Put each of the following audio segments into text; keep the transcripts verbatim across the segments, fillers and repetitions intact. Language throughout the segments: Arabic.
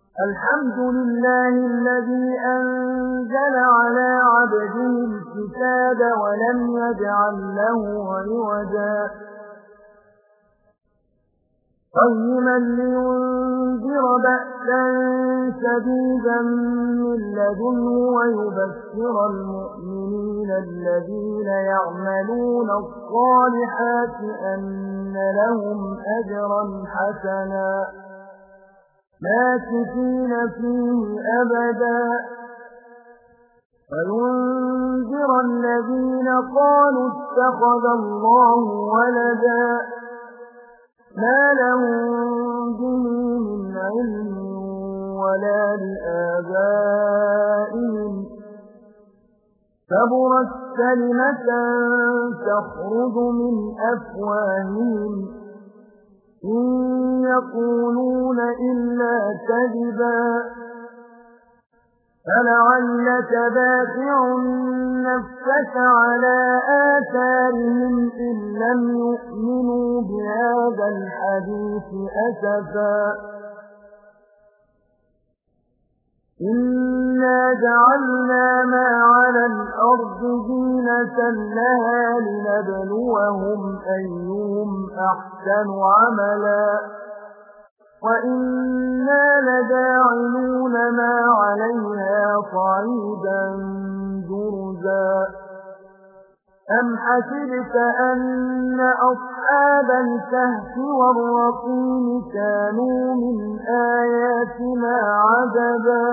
الحمد لله الذي أنزل على عبده الكتاب ولم يجعل له عوجا قيما لينذر بأسا شديدا من لدنه ويبشر المؤمنين الذين يعملون الصالحات أن لهم أجرا حسنا ماكثين فيه أبدا وينذر الذين قالوا اتخذ الله ولدا ما لهم به من علم ولا لآبائهم كبرت كلمة تخرج من أفواههم إن يقولون إلا كذبا فلعلك باخع نفسك على آثارهم إن لم يؤمنوا بهذا الحديث أسفا إنا جعلنا ما على الأرض زينة لها لنبلوهم أيهم أحسن عملا وإنا لجاعلون ما عليها صعيدا جرزا أم حسبت أن أصحاب الكهف والرقيم كانوا من آياتنا عجبا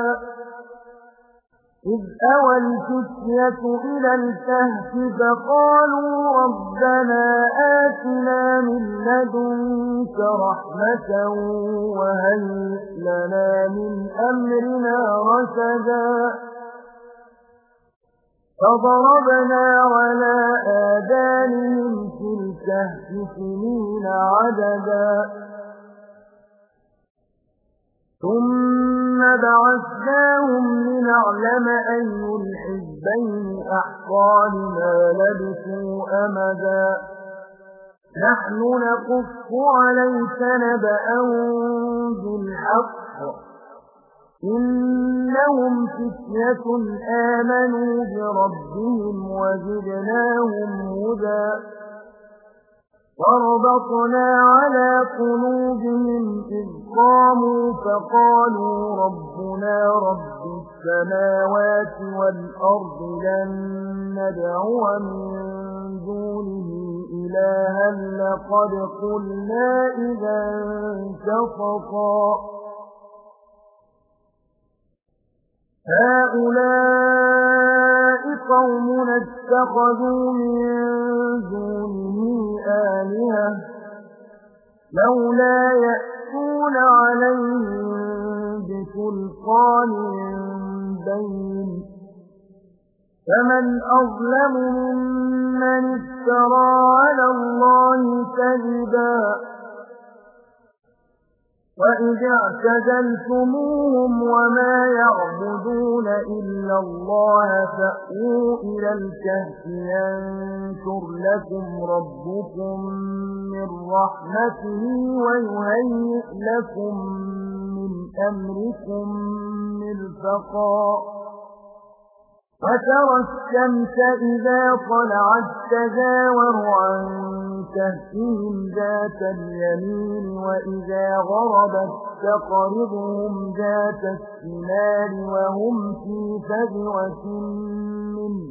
إذ أوى الفتية إلى الكهف فقالوا ربنا آتنا من لدنك رحمة وهيئ لنا من أمرنا رشدا فضربنا على آذانهم في الكهف سنين عددا ثم بعثناهم لنعلم أي الحزبين أحصى لما لبثوا أمدا نحن نقص عليك نبأهم بالحق إنهم فتية آمنوا بربهم وزدناهم هدى وربطنا على قلوبهم إذ قاموا فقالوا ربنا رب السماوات والأرض لن ندعو من دونه إلها لقد قلنا إذا شططا هؤلاء قوم اتخذوا من دونه آلهة لولا يأتون عليهم بسلطان بين فمن أظلم ممن افترى على الله كذبا وإذ اعتزلتموهم وما يعبدون إلا الله فأووا إلى الكهف ينشر لكم ربكم من رحمته ويهيئ لكم من أمركم مرفقا وترى الشمس إذا طلعت تزاور عن كهفهم ذات اليمين وإذا غربت تقرضهم ذات الشمال وهم في فجوة منه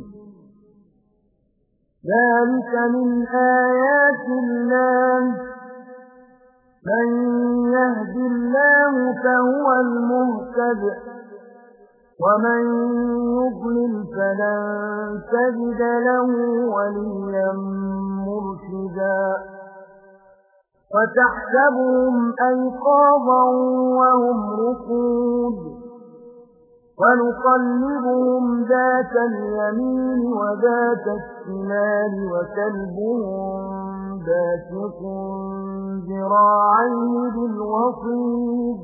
ذلك من آيات الله من يهد الله فهو المهتد ومن يضلل فلن تجد له وليا مرشدا وتحسبهم أيقاظا وهم رقود ونقلبهم ذات اليمين وذات الشمال وكلبهم باسط ذراعيه بالوصيد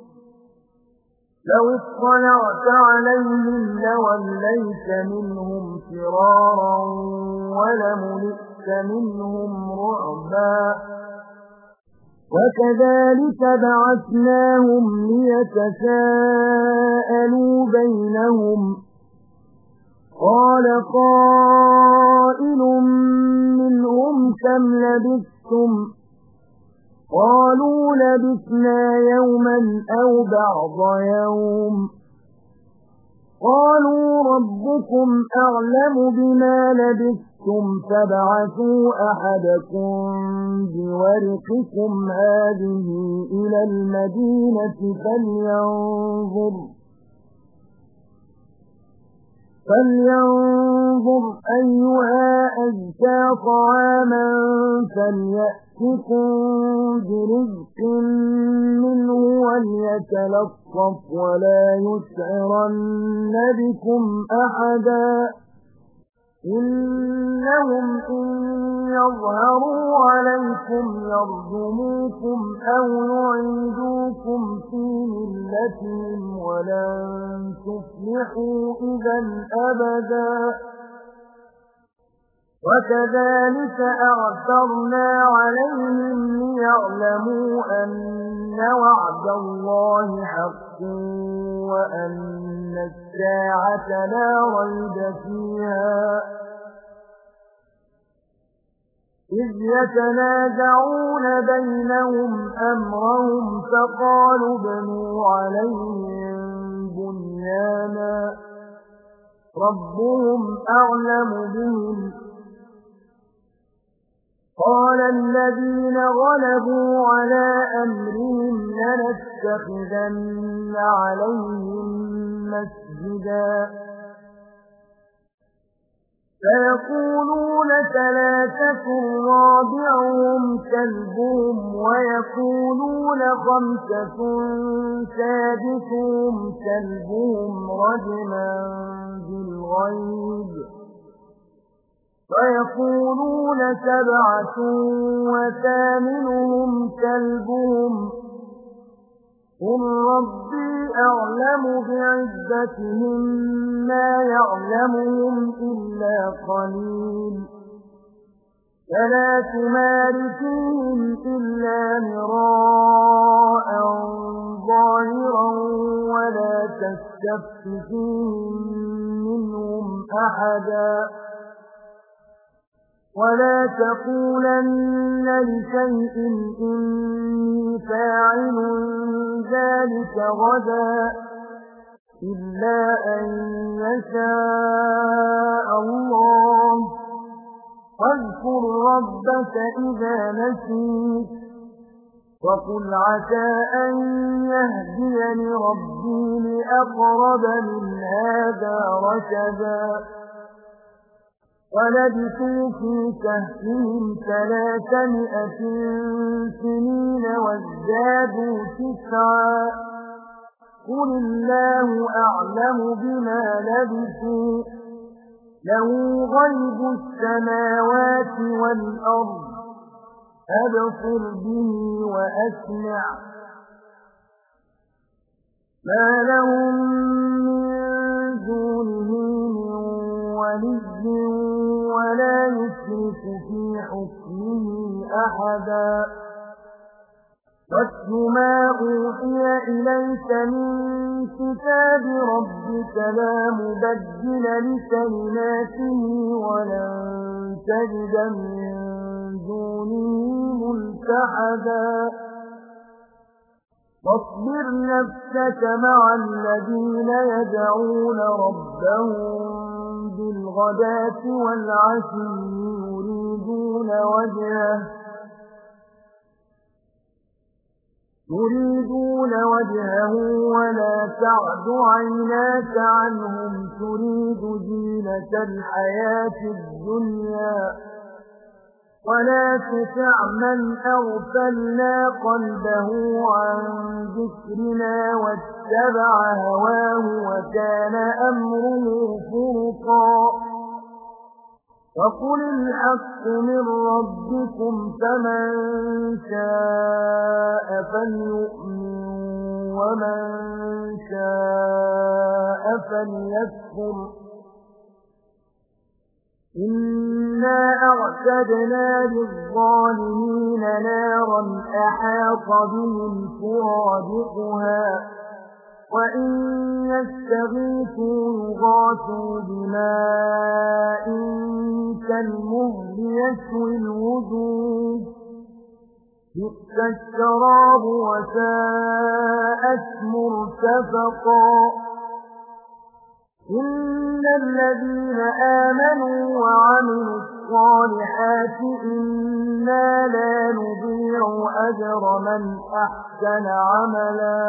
لو اطلعت عليهم لوليت منهم فرارا ولملئت منهم رعبا وكذلك بعثناهم ليتساءلوا بينهم قال قائل منهم كم لبثتم قالوا لبثنا يوما أو بعض يوم قالوا ربكم أعلم بما لبثتم فابعثوا أحدكم بورقكم هذه إلى المدينة فلينظر فلينظر أيها أزكى طعاما فليأتكم برزق منه وليتلطف ولا يسعرن بكم أحدا إنهم إن يظهروا عليكم يرجموكم أو يعيدوكم في ملتهم ولن تفلحوا إذا أبدا وكذلك أعثرنا عليهم ليعلموا أن وعد الله حق وأن الساعة لا ريب فيها إذ يتنازعون بينهم أمرهم فقالوا ابنوا عليهم بنيانا ربهم أعلم بهم قال الذين غلبوا على أمرهم لنتخذن عليهم مسجدا فيقولون ثلاثة رابعهم كلبهم ويقولون خمسة سادسهم كلبهم رجما بالغيب ويقولون سبعة وثامنهم كلبهم قل ربي أعلم بعزتهم ما يعلمهم إلا قليل فلا تمار فيهم إلا مراء ظاهرا ولا تستفت فيهم منهم أحدا ولا تقولن لشيء إني فاعل ذلك غدا إلا أن يشاء الله واذكر ربك إذا نسيت وقل عسى أن يهديني ربي لأقرب من هذا رشدا ولبثوا في كهفهم ثلاثمائة سنين وازدادوا تسعا قل الله أعلم بما لبثوا له غيب السماوات والأرض أبصر به وأسمع ما لهم من دونه من ولي ولا يشرك في حكمه أحدا واتل ما أوحي إليك من كتاب ربك لا مبدل لكلماته ولن تجد من دونه ملتحدا واصبر نفسك مع الذين يدعون ربهم بالغداة والعشي يريدون وجهه يريدون وجهه ولا تعد عيناك عنهم تريد زينة الحياة الدنيا ولا تطع من أغفلنا قلبه عن ذكرنا واتبع هواه وكان أمره فرطا وقل الحق من ربكم فمن شاء فليؤمن ومن شاء فليكفر إنا أعتدنا للظالمين نارا أحاط بهم سرادقها وإن يستغيثوا يغاثوا بماء كالمهل يشوي الوجوه بئس الشراب وساءت مرتفقا إن الذين آمنوا وعملوا الصالحات إنا لا نضيع أجر من أحسن عملا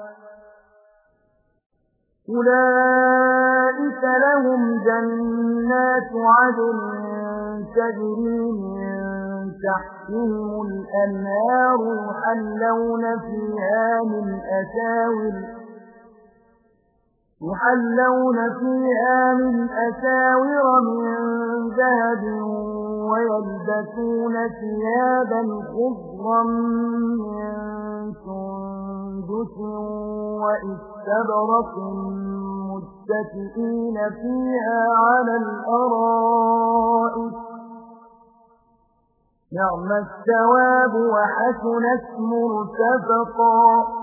أولئك لهم جنات عدن تجري من تحتهم الأنهار يحلون فيها من أساور يحلون فيها من أساور من ذهب ويلبسون ثيابا خضرا من سندس وإستبرق متكئين فيها على الأرائك نعم الثواب وحسنت مرتفقا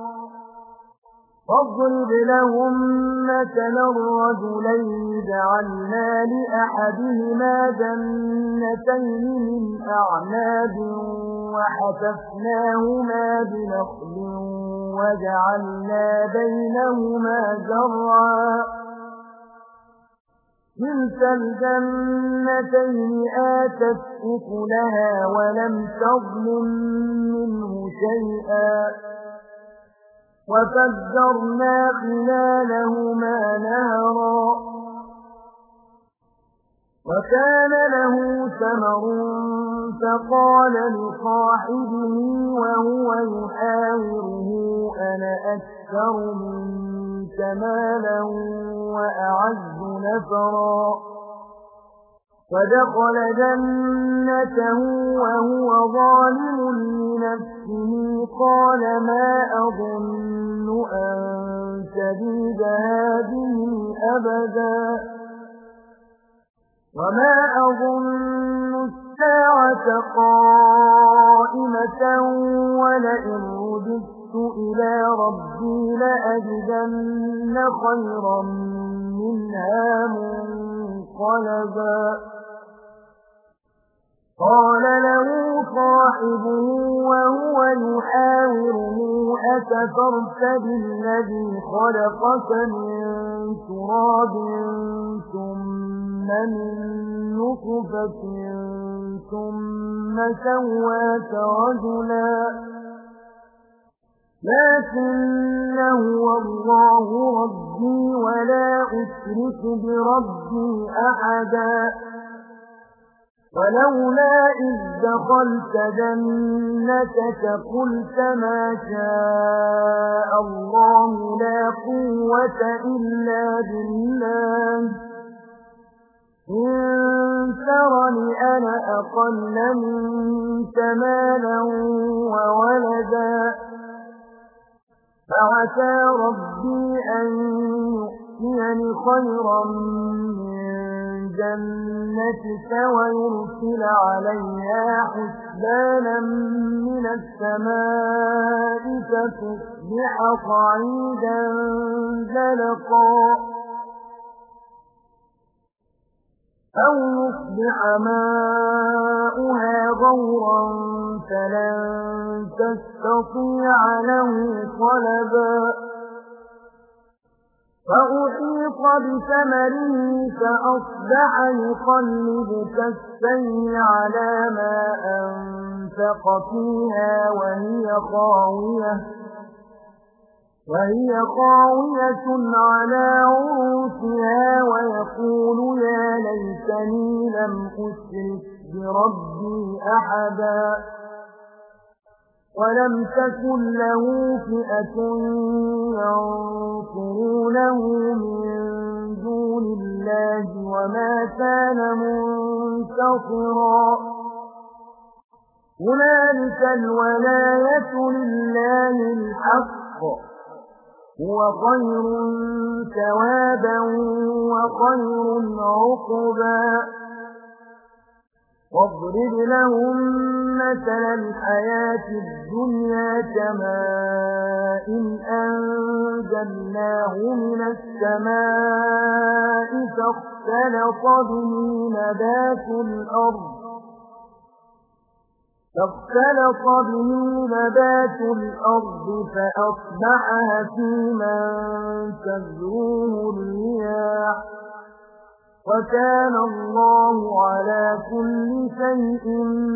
فاضرب لهم مثلا الرجلين جعلنا لأحدهما جنتين من أعناب وحففناهما بنخل وجعلنا بينهما زرعا كلتا الجنتين آتت أكلها ولم تظلم منه شيئا وفجرنا خلالهما نهرا وكان له ثمر فقال لصاحبه وهو يحاوره أنا أكثر منك مالا وأعز نفرا ودخل جنته وهو ظالم لنفسه قال ما أظن أن تبيد هذه أبدا وما أظن الساعة قائمة ولئن رددت إلى ربي لأجدن خيرا منها منقلبا قال له صاحبه وهو يحاوره أكفرت بالذي خلقك من تراب ثم من نطفة ثم سواك رجلا لكن هو الله ربي ولا أشرك بربي أحدا ولولا إذ دخلت جنتك قلت ما شاء الله لا قوة إلا بالله إن ترني أنا أقل منك مالا وولدا فعسى ربي أن يؤتيني خيرا من جنتك ويرسل عليها حسبانا من السماء فتصبح صعيدا زلقا أو يصبح ماؤها غورا فلن تستطيع له طلبا فأحيط بثمره فأصبح يقلب كفيه على ما أنفق فيها وهي خاوية وهي خاوية على عروشها ويقول يا ليتني لم أشرك بربي أحدا ولم تكن له فئة ينصرونه من دون الله وما كان منتصرا هنالك الولاية لله الحق هو خير ثوابا وخير عقبا واضرب لهم مثل الحياة الدنيا كماء أنزلناه من السماء فاختلط به نبات الأرض فاختلط به نبات الأرض فأصبح هشيما تذروه الرياح وكان الله على كل شيء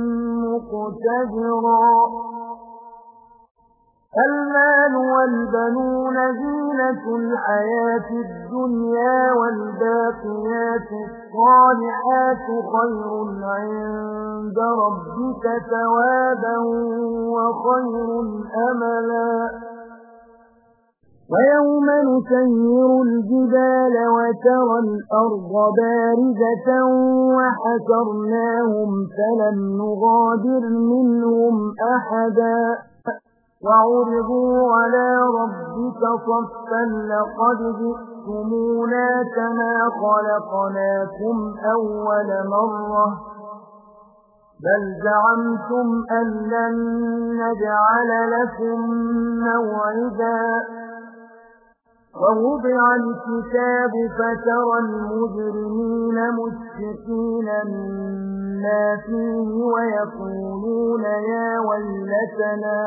مقتدرا. المال والبنون زينة الحياة الدنيا والباقيات الصالحات خير عند ربك ثوابا وخير أملا. ويوم نسير الجبال وترى الأرض بارزة وحشرناهم فلم نغادر منهم أحدا وعرضوا على ربك صفا لقد جئتمونا كما خلقناكم أول مرة بل زعمتم أن لن نجعل لكم موعدا. ووضع الكتاب فترى المجرمين مشفقين مما فيه ويقولون يا ويلتنا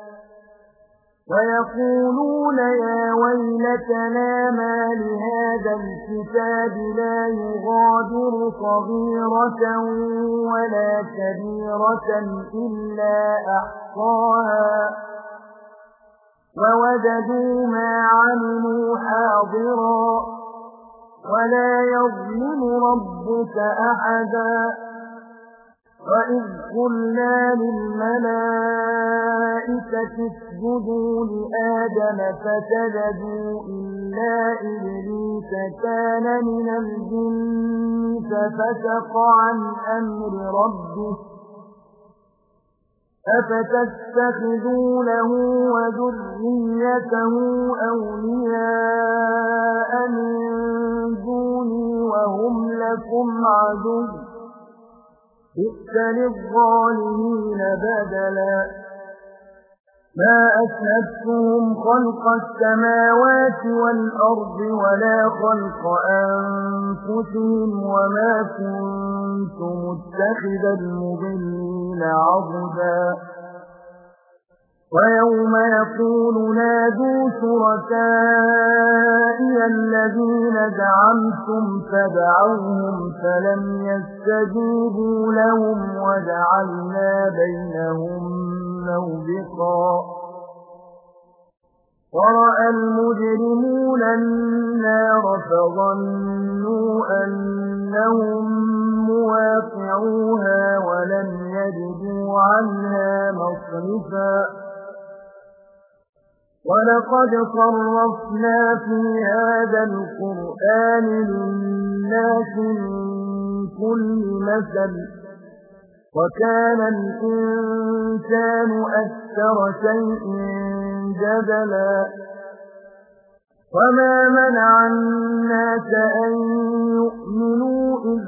ويقولون يا ويلتنا ما لهذا الكتاب لا يغادر صغيرة ولا كبيرة إلا أحصاها ووجدوا ما عملوا حاضرا ولا يظلم ربك أحدا. وإذ قلنا للملائكة اسجدوا لآدم فسجدوا إلا إبليس كان من الجن ففسق عن أمر ربه أفتتخذونه وذريته أولياء من دوني وهم لكم عدو بئس للظالمين بدلا. ما أشهدتهم خلق السماوات والأرض ولا خلق أنفسهم وما كنت متخذ المضلين عضدا. ويوم يقول نادوا شركائي الذين زعمتم فدعوهم فلم يستجيبوا لهم وجعلنا بينهم موبقا. ورأى المجرمون النار فظنوا أنهم مواقعوها ولم يجدوا عنها مصرفا. ولقد صرفنا في هذا القرآن للناس من كل مثل وكان الإنسان أكثر شيء جدلا. وما منع الناس أن يؤمنوا إذ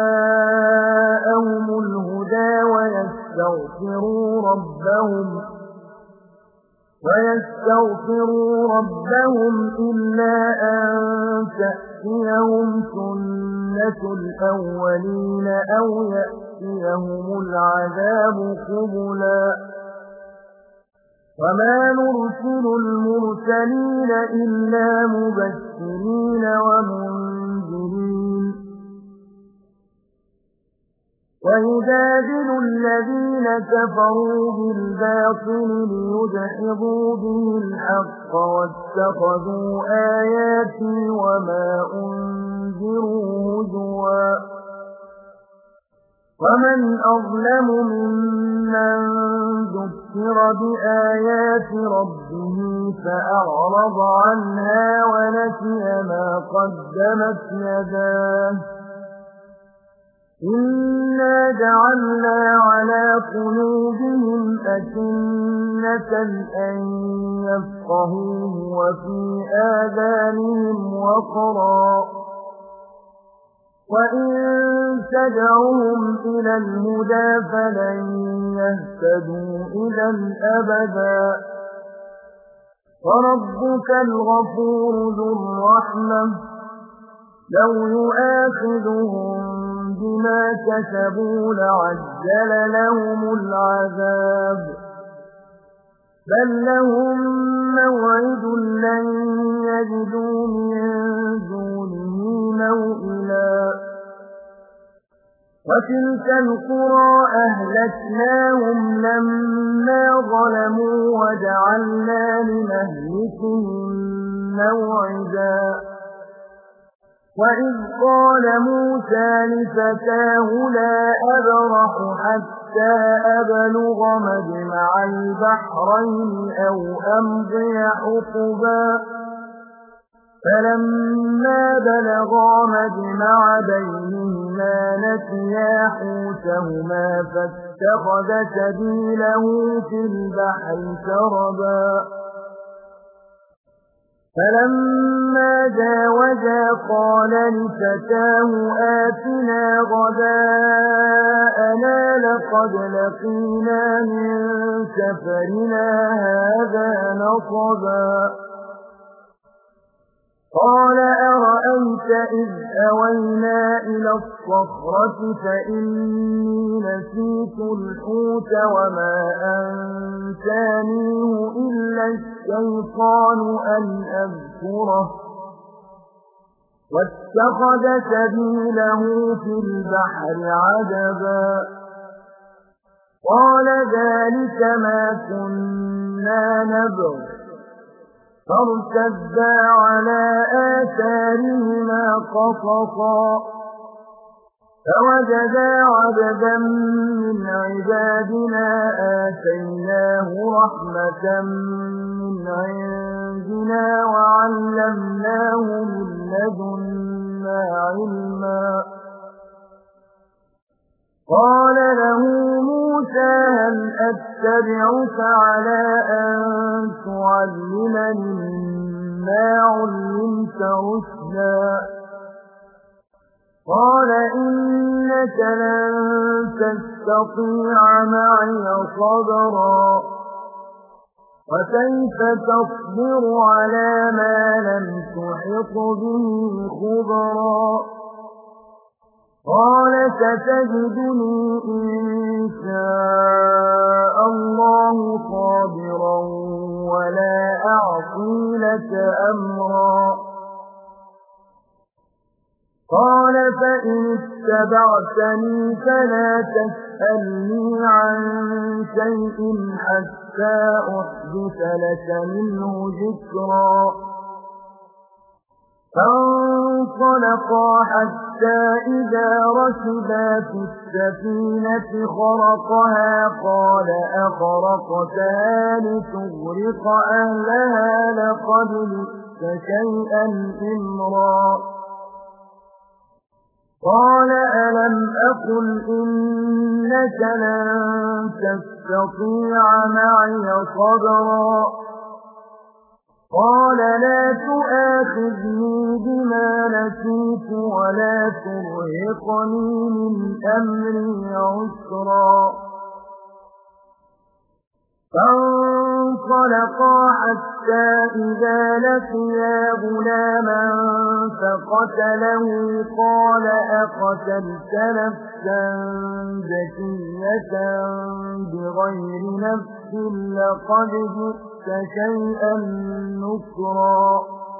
جاءهم الهدى ويستغفروا ربهم ويستغفروا ربهم إلا أن تأتيهم سنة الأولين أو يأتيهم العذاب قبلا. وما نرسل المرسلين إلا مبشرين ومنذرين. ويجادل الذين كفروا بالباطل ليدحضوا به الحق واتخذوا آياتي وما أنذروا هزوا. ومن أظلم ممن ذكر بآيات ربه فأعرض عنها ونسي ما قدمت يداه. إنا جعلنا على قلوبهم أكنة أن يفقهوه وفي آذانهم وقرا وإن تدعوهم إلى الهدى فلن يهتدوا إذا أبدا وربك الغفور ذو الرحمة لو يؤاخذهم بما كسبوا لعجل لهم العذاب بل لهم موعد لن يجدوا من دونه موئلا وتلك القرى أهلكناهم لما ظلموا وجعلنا لمهلكهم موعدا وإذ قال موسى لفتاه لا أبرح حتى أبلغ مجمع البحرين أو أمضي حقبا فلما بلغا مجمع بينهما نسيا حوتهما فاتخذ سبيله في البحر سربا فلما جاوزا قال لفتاه آتنا غداءنا لقد لقينا من سفرنا هذا نصبا قال أرأيت إذ أوينا إلى الصخرة فإني نسيت الحوت وما أنسانيه إلا الشيطان أن أذكره واتخذ سبيله في البحر عجبا قال ذلك ما كنا نبغي فارتدا على آثارهما قصصا فوجدا عبدا من عبادنا آتيناه رحمة من عندنا وعلمناه من لدنا علما قال له موسى هل أتبعك على أن تعلمني مما علمت رشدا قال إنك لن تستطيع معي صبرا وكيف تصبر على ما لم تحط به خبرا قال ستجدني إن شاء الله صابرا ولا أعصي لك أمرا قال فإن اتبعتني فلا تسألني عن شيء حتى أحدث لك منه ذكرا فانطلقا حتى إذا ركبا في السفينة خرقها قال أخرقتها لتغرق أهلها لقد جئت شيئا إمرا قال ألم أقل إنك لن تستطيع معي صبرا قال لا تؤاخذني بما نسيت ولا ترهقني من أمري عسرا فانطلقا حتى إذا لقيا غلاما فقتله قال أقتلت نفسا زكية بغير نفس لقد جئت شيئا نكرا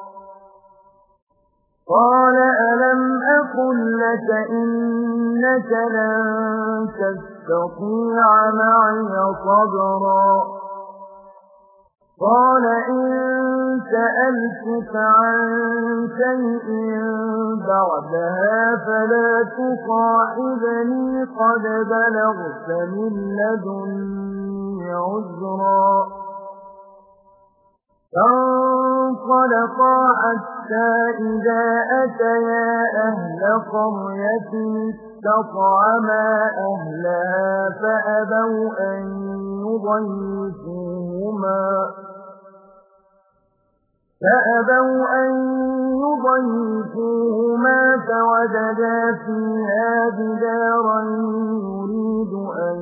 قال ألم أقل لك إنك لن تستطيع معي صبرا قال إن سألتك عن شيء بعدها فلا تصاحبني قد بلغت من لدني عذرا فانطلقا حتى إذا أتيا أهل قرية استطعما أهلها فأبوا أن يضيفوهما فأبوا أن يضيفوهما فوجدا فيها جدارا يريد أن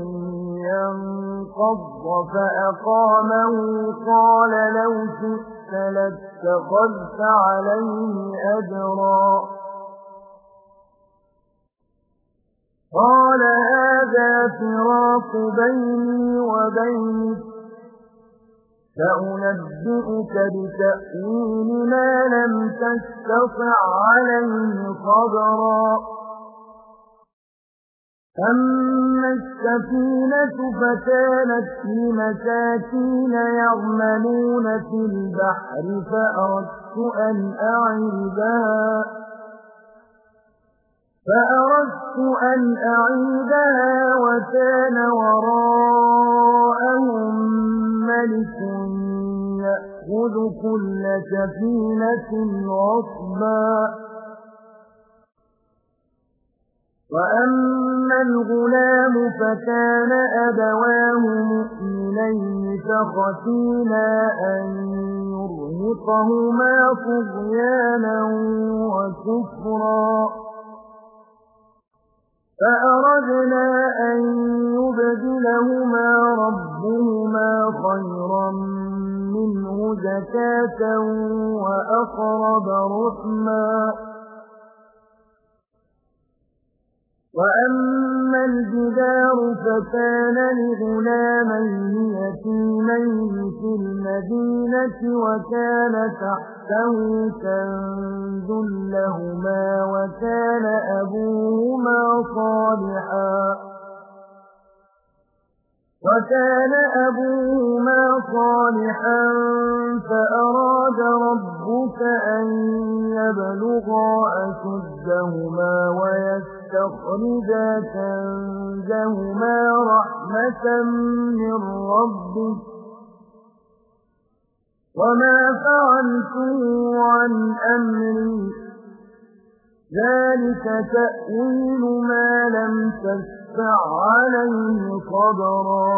ينقض فأقامه قال لو شئت لاتخذت عليه أجرا قال هذا فراق بيني وبينك سأنبئك بتأويل ما لم تستطع عليه صبرا أما السفينة فكانت لمساكين يعملون في البحر فأردت أن أعيبها فأردت أن أعيدها وكان وراءهم ملك يأخذ كل سفينة غصبا وأما الغلام فكان أبواه مؤمنين فخشينا أن يرهقهما طغيانا وكفرا فأردنا أن يبدلهما ربهما خيرا منه زكاة وأقرب رحما وأما الجدار فكان لغلامين يتيمين في المدينة وكان تحته كنز لهما وكان أبوهما صالحا وكان أبوهما صالحا فأراد ربك أن يبلغا أشدهما ويستخرجا كنزهما رحمة من ربك وما فعلته عن أمري ذلك تأويل ما لم تستطع عليه صبرا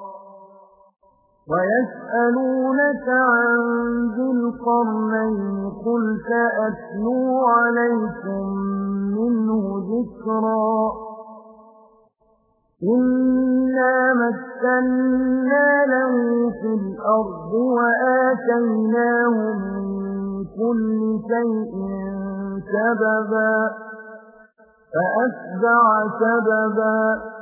ويسألونك عن ذي القرنين قل سأتلو عليكم منه ذكرا إنا مكنا له في الأرض وآتيناه من كل شيء سببا فأتبع سببا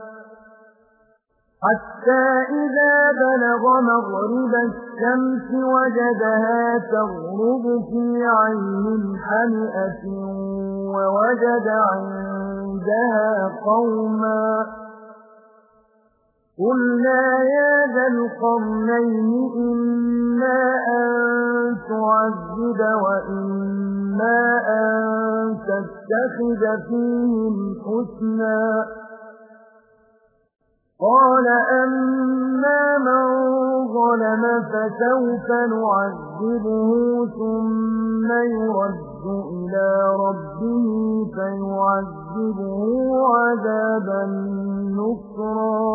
حتى إذا بلغ مغرب الشمس وجدها تغرب في عين حمئة ووجد عندها قوما قلنا يا ذا القرنين إما أن تعذب وإما أن تتخذ فيهم حسنا قال أما من ظلم فسوف نعذبه ثم يرد إلى ربه فيعذبه عذابا نكرا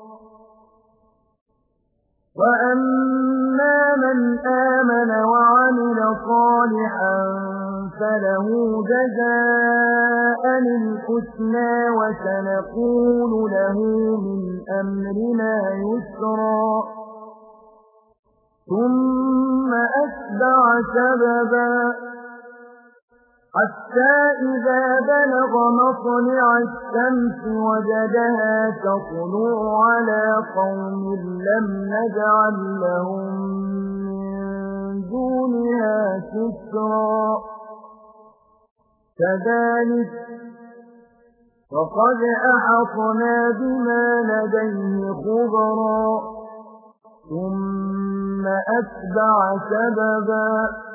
وأما من آمن وعمل صالحا فله جزاء الحسنى وسنقول له من أمرنا يسرا ثم أتبع سببا حتى إذا بلغ مطلع الشمس وجدها تطلع على قوم لم نجعل لهم من دونها سترا كذلك وقد أحطنا بما لديه خبرا ثم أتبع سببا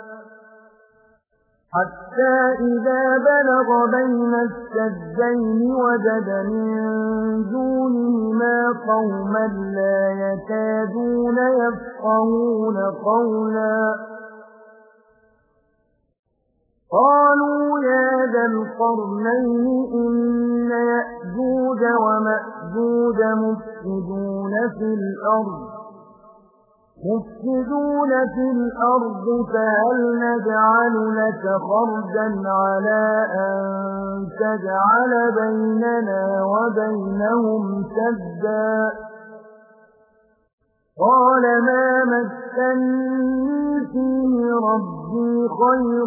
حتى إذا بلغ بين السدين وجد من دونهما قوما لا يكادون يفقهون قولا قالوا يا ذا القرنين إن يأجوج ومأجوج مفسدون في الأرض مفسدون في الأرض فهل نجعل لك خرجا على أن تجعل بيننا وبينهم سدا قال ما مكنني فيه ربي خير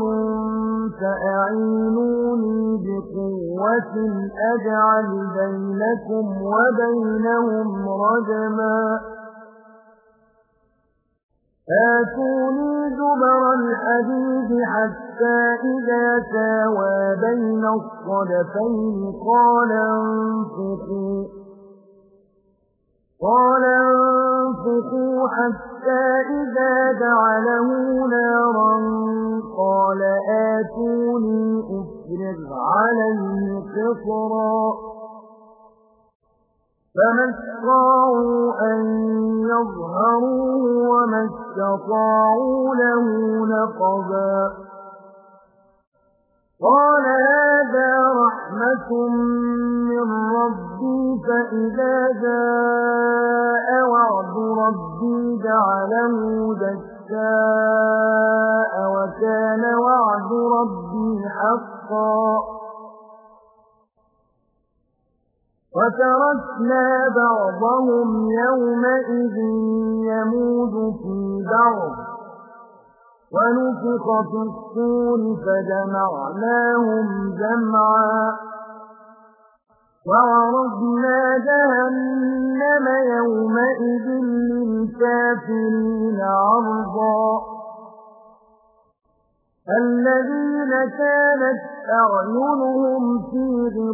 فأعينوني بقوة أجعل بينكم وبينهم رجما آتوني زبر الحديد حتى إذا ساوى بين الصدفين قال انفخوا قال انفخوا حتى إذا جعله نارا قال آتوني أفرغ عليه قطرا فما استطاعوا أن يظهروه وما استطاعوا له نقبا قال هذا رحمة من ربي فإذا جاء وعد ربي جعله دكاء وكان وعد ربي حقا وتركنا بعضهم يومئذ يموج في بعض ونفخ في الصور فجمعناهم جمعا وعرضنا جهنم يومئذ للكافرين عرضا الذين كانت أعينهم في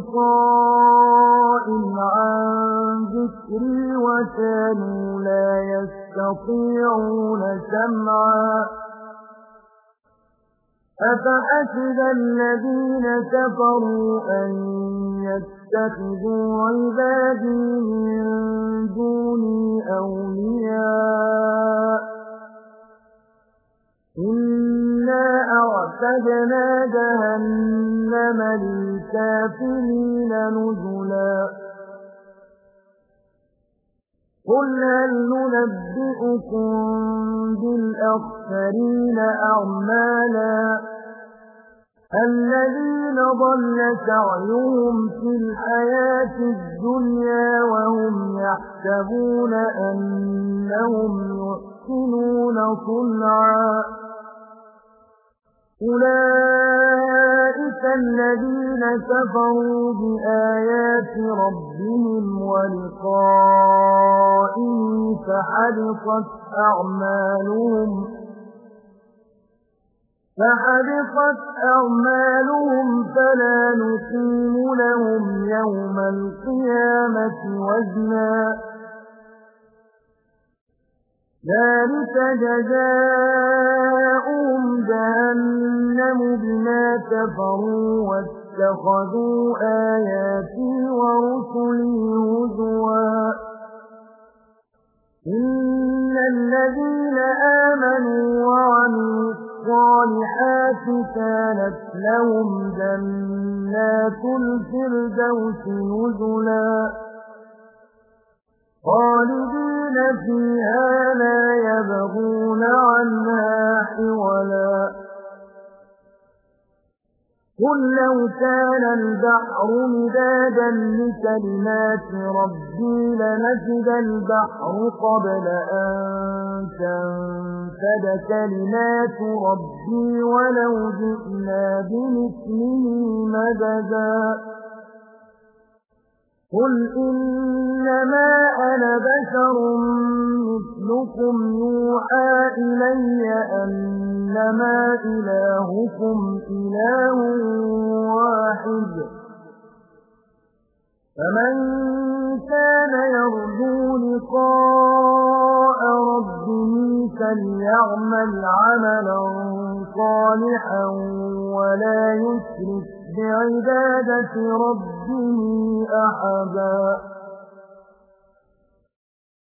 غطاء عن ذكري وكانوا لا يستطيعون سمعا أفحسب الذين كفروا أن يتخذوا عبادي من دوني أولياء إنا أعتدنا جهنم للكافرين نزلا قل هل ننبئكم بالأخسرين أعمالا الذين ضل سعيهم في الحياة الدنيا وهم يحسبون أنهم يحسنون صنعا أولئك الذين كفروا بآيات ربهم ولقائه فحبطت أعمالهم فحبطت أعمالهم فلا نقيم لهم يوم القيامة وزنا ذلك جزاؤهم جهنم بما كفروا واتخذوا آياتي ورسلي هزوا إن الذين آمنوا وعملوا الصالحات كانت لهم جنات الفردوس نزلا خالدين فيها لا يبغون عنها حولا قل لو كان البحر مدادا لكلمات ربي لنفد البحر قبل أن تنفد كلمات ربي ولو جئنا بمثله مددا قل إنما أنا بشر مثلكم يوحى إلي أنما إلهكم إله واحد فمن كان يرجو لقاء ربه فليعمل عملا صالحا ولا يشرك بعبادة ربه أحدا